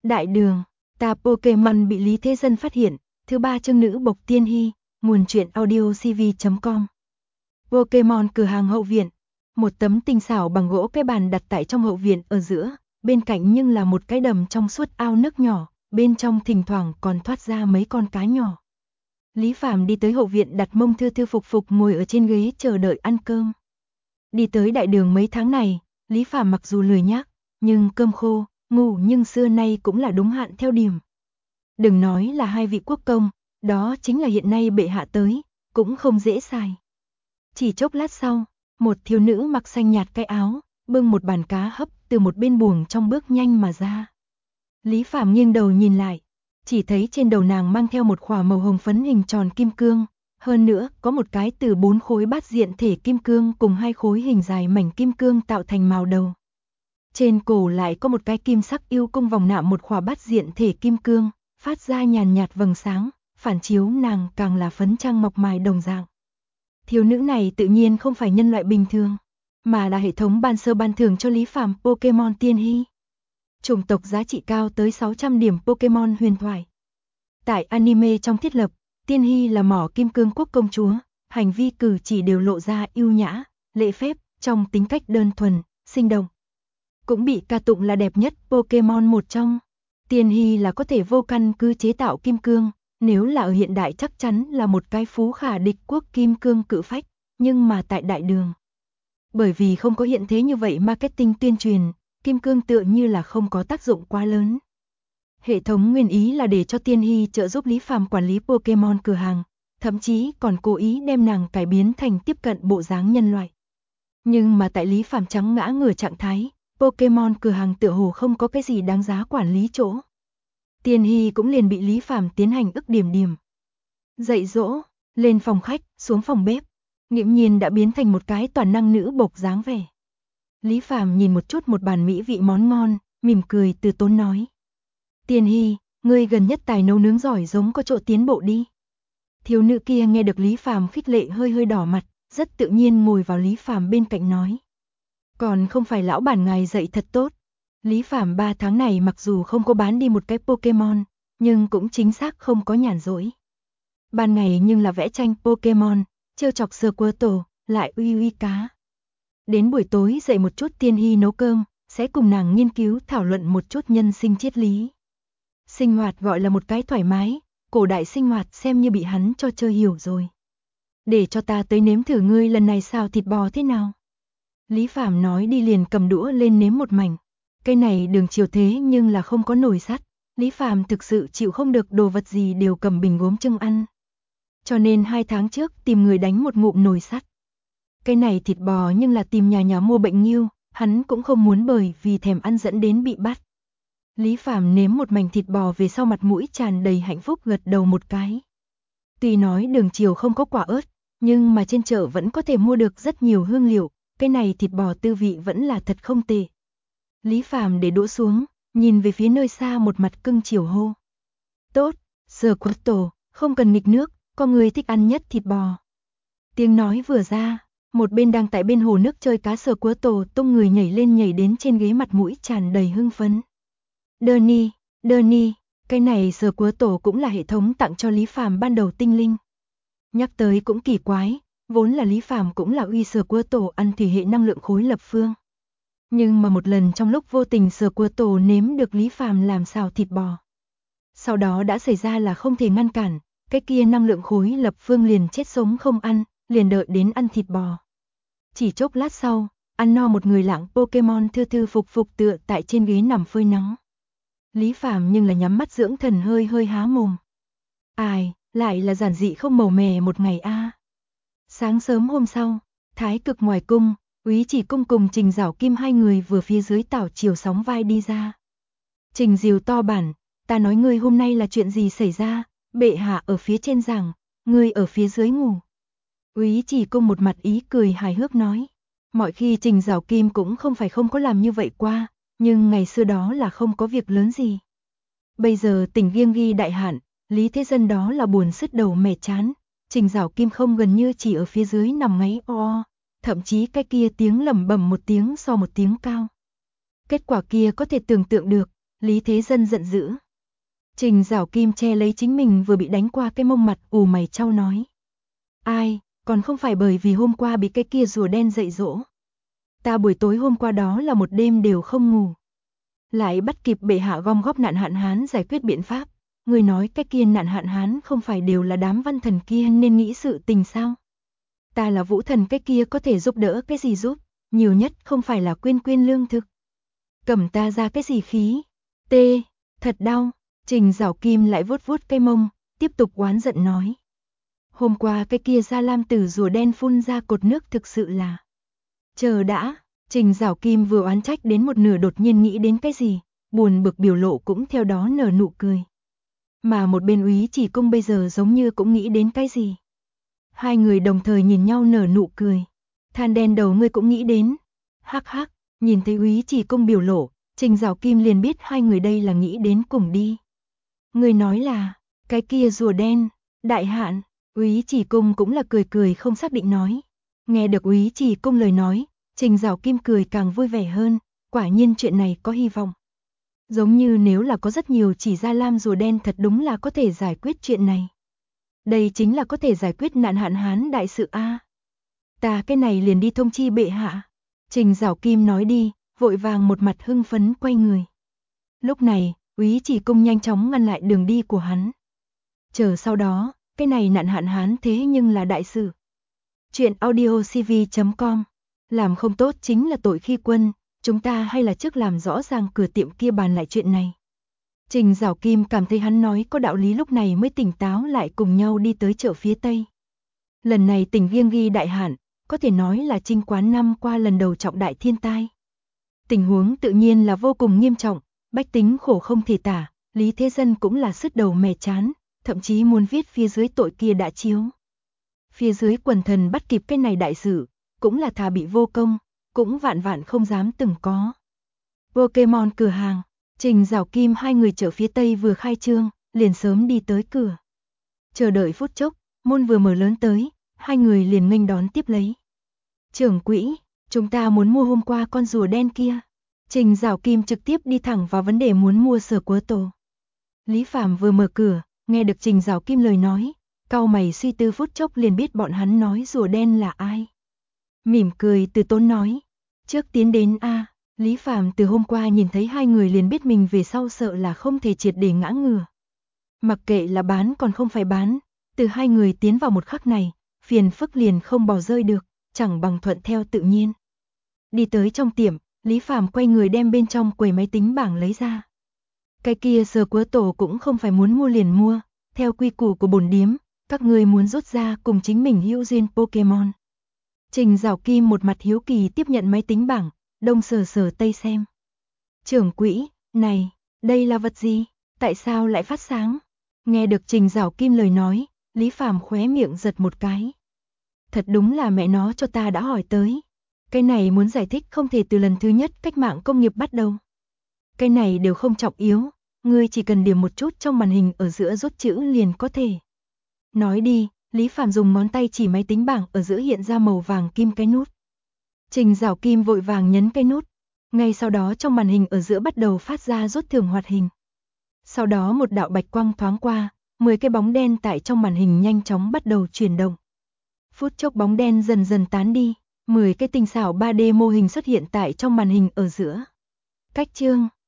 Đại đường, ta Pokemon bị Lý Thế Dân phát hiện, thứ 3 chương nữ bộc Tiên Hy, nguồn truyện audio cv.com. Pokemon cửa hàng hậu viện, một tấm tinh xảo bằng gỗ cái bàn đặt tại trong hậu viện ở giữa, bên cạnh nhưng là một cái đầm trong suốt ao nước nhỏ, bên trong thỉnh thoảng còn thoát ra mấy con cá nhỏ. Lý Phàm đi tới hậu viện đặt mông thư thư phục phục ngồi ở trên ghế chờ đợi ăn cơm. Đi tới đại đường mấy tháng này, Lý Phàm mặc dù lười nhác, nhưng cơm khô, ngủ nhưng xưa nay cũng là đúng hạn theo điểm. Đừng nói là hai vị quốc công, đó chính là hiện nay bệ hạ tới, cũng không dễ xài. Chỉ chốc lát sau, một thiếu nữ mặc xanh nhạt cái áo, bưng một bàn cá hấp từ một bên buồng trong bước nhanh mà ra. Lý Phàm nghiêng đầu nhìn lại, chỉ thấy trên đầu nàng mang theo một khỏa màu hồng phấn hình tròn kim cương, hơn nữa có một cái từ 4 khối bát diện thể kim cương cùng 2 khối hình dài mảnh kim cương tạo thành màu đầu. Trên cổ lại có một cái kim sắc yêu cung vòng nạm một khỏa bát diện thể kim cương, phát ra nhàn nhạt vầng sáng, phản chiếu nàng càng là phấn trang mọc mài đồng dạng. Thiếu nữ này tự nhiên không phải nhân loại bình thường, mà là hệ thống ban sơ ban thưởng cho Lý Phàm Pokemon Tiên Hy. Chủng tộc giá trị cao tới 600 điểm Pokemon huyền thoại. Tại anime trong thiết lập, Tiên Hy là mỏ kim cương quốc công chúa, hành vi cử chỉ đều lộ ra ưu nhã, lễ phép, trong tính cách đơn thuần, sinh động. Cũng bị ca tụng là đẹp nhất Pokemon một trong. Tiên Hy là có thể vô căn cứ chế tạo kim cương, nếu là ở hiện đại chắc chắn là một cái phú khả địch quốc kim cương cự phách, nhưng mà tại đại đường. Bởi vì không có hiện thế như vậy marketing tuyên truyền, kim cương tựa như là không có tác dụng quá lớn. Hệ thống nguyên ý là để cho Tiên Hy trợ giúp Lý Phàm quản lý Pokemon cửa hàng, thậm chí còn cố ý đem nàng cải biến thành tiếp cận bộ dáng nhân loại. Nhưng mà tại Lý Phàm trắng ngã ngửa trạng thái, Pokemon cửa hàng tựa hồ không có cái gì đáng giá quản lý chỗ. Tiên Hy cũng liền bị Lý Phàm tiến hành ức điểm. Dạy dỗ, lên phòng khách, xuống phòng bếp, nghiễm nhiên đã biến thành một cái toàn năng nữ bộc dáng vẻ. Lý Phàm nhìn một chút một bàn mỹ vị món ngon, mỉm cười từ tốn nói. Tiên Hy, ngươi gần nhất tài nấu nướng giỏi giống có chỗ tiến bộ đi. Thiếu nữ kia nghe được Lý Phàm khích lệ hơi đỏ mặt, rất tự nhiên ngồi vào Lý Phàm bên cạnh nói. Còn không phải lão bản ngài dạy thật tốt. Lý Phàm 3 tháng này mặc dù không có bán đi một cái Pokemon, nhưng cũng chính xác không có nhàn rỗi. Ban ngày nhưng là vẽ tranh Pokemon, trêu chọc Squirtle, lại uy cá. Đến buổi tối dậy một chút Tiên Hy nấu cơm, sẽ cùng nàng nghiên cứu thảo luận một chút nhân sinh triết lý. Sinh hoạt gọi là một cái thoải mái, cổ đại sinh hoạt xem như bị hắn cho chơi hiểu rồi. Để cho ta tới nếm thử ngươi lần này xào thịt bò thế nào. Lý Phàm nói đi liền cầm đũa lên nếm một mảnh. Cái này đường chiều thế nhưng là không có nồi sắt, Lý Phàm thực sự chịu không được đồ vật gì đều cầm bình gốm chưng ăn. Cho nên 2 tháng trước tìm người đánh một ngụm nồi sắt. Cái này thịt bò nhưng là tìm nhà mua bệnh nghiêu, hắn cũng không muốn bởi vì thèm ăn dẫn đến bị bắt. Lý Phàm nếm một mảnh thịt bò về sau mặt mũi tràn đầy hạnh phúc gật đầu một cái. Tuy nói đường chiều không có quả ớt, nhưng mà trên chợ vẫn có thể mua được rất nhiều hương liệu, cái này thịt bò tư vị vẫn là thật không tệ. Lý Phàm để đũa xuống, nhìn về phía nơi xa một mặt cưng chiều hô. Tốt, Squirtle, không cần nghịch nước, con người thích ăn nhất thịt bò. Tiếng nói vừa ra, một bên đang tại bên hồ nước chơi cá Squirtle tung người nhảy lên nhảy đến trên ghế mặt mũi tràn đầy hưng phấn. Đơ cái này Squirtle cũng là hệ thống tặng cho Lý Phàm ban đầu tinh linh. Nhắc tới cũng kỳ quái, vốn là Lý Phàm cũng là uy Squirtle ăn thủy hệ năng lượng khối lập phương. Nhưng mà một lần trong lúc vô tình Squirtle nếm được Lý Phàm làm xào thịt bò. Sau đó đã xảy ra là không thể ngăn cản, cái kia năng lượng khối lập phương liền chết sống không ăn, liền đợi đến ăn thịt bò. Chỉ chốc lát sau, ăn no một người lạng Pokemon thư thư phục tựa tại trên ghế nằm phơi nắng. Lý Phàm nhưng là nhắm mắt dưỡng thần hơi há mồm. Ai, lại là giản dị không màu mè một ngày a. Sáng sớm hôm sau, Thái Cực ngoài cung, Úy Chỉ Cung cùng Trình Giảo Kim hai người vừa phía dưới tảo chiều sóng vai đi ra. Trình Diều to bản, ta nói ngươi hôm nay là chuyện gì xảy ra, bệ hạ ở phía trên giảng, ngươi ở phía dưới ngủ. Úy Chỉ Cung một mặt ý cười hài hước nói, mọi khi Trình Giảo Kim cũng không phải không có làm như vậy qua, nhưng ngày xưa đó là không có việc lớn gì. Bây giờ tình viêng ghi đại hạn, Lý Thế Dân đó là buồn sứt đầu mẻ chán, Trình Giảo Kim không gần như chỉ ở phía dưới nằm ngáy o, thậm chí cái kia tiếng lẩm bẩm một tiếng so một tiếng cao. Kết quả kia có thể tưởng tượng được, Lý Thế Dân giận dữ. Trình Giảo Kim che lấy chính mình vừa bị đánh qua cái mông mặt, ù mày chau nói. Ai, còn không phải bởi vì hôm qua bị cái kia rùa đen dạy dỗ. Ta buổi tối hôm qua đó là một đêm đều không ngủ. Lại bắt kịp bệ hạ gom góp nạn hạn hán giải quyết biện pháp. Người nói cái kia nạn hạn hán không phải đều là đám văn thần kia nên nghĩ sự tình sao? Ta là vũ thần, cái kia có thể giúp đỡ cái gì giúp, nhiều nhất không phải là quyên lương thực. Cầm ta ra cái gì khí? Tê, thật đau. Trình Giảo Kim lại vuốt vuốt cái mông, tiếp tục oán giận nói. Hôm qua cái kia Gia Lam từ rùa đen phun ra cột nước thực sự là... Chờ đã, Trình Giảo Kim vừa oán trách đến một nửa đột nhiên nghĩ đến cái gì, buồn bực biểu lộ cũng theo đó nở nụ cười. Mà một bên Úy Chỉ Công bây giờ giống như cũng nghĩ đến cái gì. Hai người đồng thời nhìn nhau nở nụ cười. Than đen đầu ngươi cũng nghĩ đến. Hắc hắc, nhìn thấy Úy Chỉ Công biểu lộ, Trình Giảo Kim liền biết hai người đây là nghĩ đến cùng đi. Ngươi nói là, cái kia rùa đen, đại hạn. Úy Chỉ Công cũng là cười cười không xác định nói. Nghe được Úy Chỉ Công lời nói, Trình Giảo Kim cười càng vui vẻ hơn, quả nhiên chuyện này có hy vọng. Giống như nếu là có rất nhiều chỉ Gia Lam rùa đen thật đúng là có thể giải quyết chuyện này. Đây chính là có thể giải quyết nạn hạn hán đại sự a. Ta cái này liền đi thông chi bệ hạ. Trình Giảo Kim nói đi, vội vàng một mặt hưng phấn quay người. Lúc này, Úy Chỉ Công nhanh chóng ngăn lại đường đi của hắn. Chờ sau đó, cái này nạn hạn hán thế nhưng là đại sự. Chuyện audiocv.com. Làm không tốt chính là tội khi quân, chúng ta hay là trước làm rõ ràng cửa tiệm kia bàn lại chuyện này. Trình Giảo Kim cảm thấy hắn nói có đạo lý, lúc này mới tỉnh táo lại cùng nhau đi tới chợ phía Tây. Lần này tỉnh Viêng ghi đại hạn, có thể nói là Trinh Quán năm qua lần đầu trọng đại thiên tai. Tình huống tự nhiên là vô cùng nghiêm trọng, bách tính khổ không thể tả, Lý Thế Dân cũng là sứt đầu mẻ chán, thậm chí muốn viết phía dưới tội kia đã chiếu. Phía dưới quần thần bắt kịp cái này đại sự, cũng là thà bị vô công, cũng vạn vạn không dám từng có. Pokemon cửa hàng, Trình Giảo Kim hai người chợ phía Tây vừa khai trương, liền sớm đi tới cửa. Chờ đợi phút chốc, môn vừa mở lớn tới, hai người liền nghênh đón tiếp lấy. Trưởng quỹ, chúng ta muốn mua hôm qua con rùa đen kia. Trình Giảo Kim trực tiếp đi thẳng vào vấn đề muốn mua Sở Quớ Tổ. Lý Phàm vừa mở cửa, nghe được Trình Giảo Kim lời nói, cau mày suy tư phút chốc liền biết bọn hắn nói rùa đen là ai. Mỉm cười từ tốn nói, trước tiến đến a. Lý Phàm từ hôm qua nhìn thấy hai người liền biết mình về sau sợ là không thể triệt để ngã ngửa. Mặc kệ là bán còn không phải bán, từ hai người tiến vào một khắc này, phiền phức liền không bỏ rơi được, chẳng bằng thuận theo tự nhiên. Đi tới trong tiệm, Lý Phàm quay người đem bên trong quầy máy tính bảng lấy ra. Cái kia Sở Quớ Tổ cũng không phải muốn mua liền mua, theo quy củ của bổn điếm, các người muốn rút ra cùng chính mình hữu duyên Pokemon. Trình Giảo Kim một mặt hiếu kỳ tiếp nhận máy tính bảng, đông sờ sờ tây xem. Trưởng quỹ, này, đây là vật gì? Tại sao lại phát sáng? Nghe được Trình Giảo Kim lời nói, Lý Phàm khóe miệng giật một cái. Thật đúng là mẹ nó cho ta đã hỏi tới. Cái này muốn giải thích không thể từ lần thứ nhất cách mạng công nghiệp bắt đầu. Cái này đều không trọng yếu, ngươi chỉ cần điểm một chút trong màn hình ở giữa rút chữ liền có thể. Nói đi, Lý Phàm dùng ngón tay chỉ máy tính bảng ở giữa hiện ra màu vàng kim cái nút. Trình Giảo Kim vội vàng nhấn cái nút, ngay sau đó trong màn hình ở giữa bắt đầu phát ra rút thưởng hoạt hình. Sau đó một đạo bạch quang thoáng qua, 10 cái bóng đen tại trong màn hình nhanh chóng bắt đầu chuyển động. Phút chốc bóng đen dần dần tán đi, 10 cái tinh xảo 3D mô hình xuất hiện tại trong màn hình ở giữa. Cách chương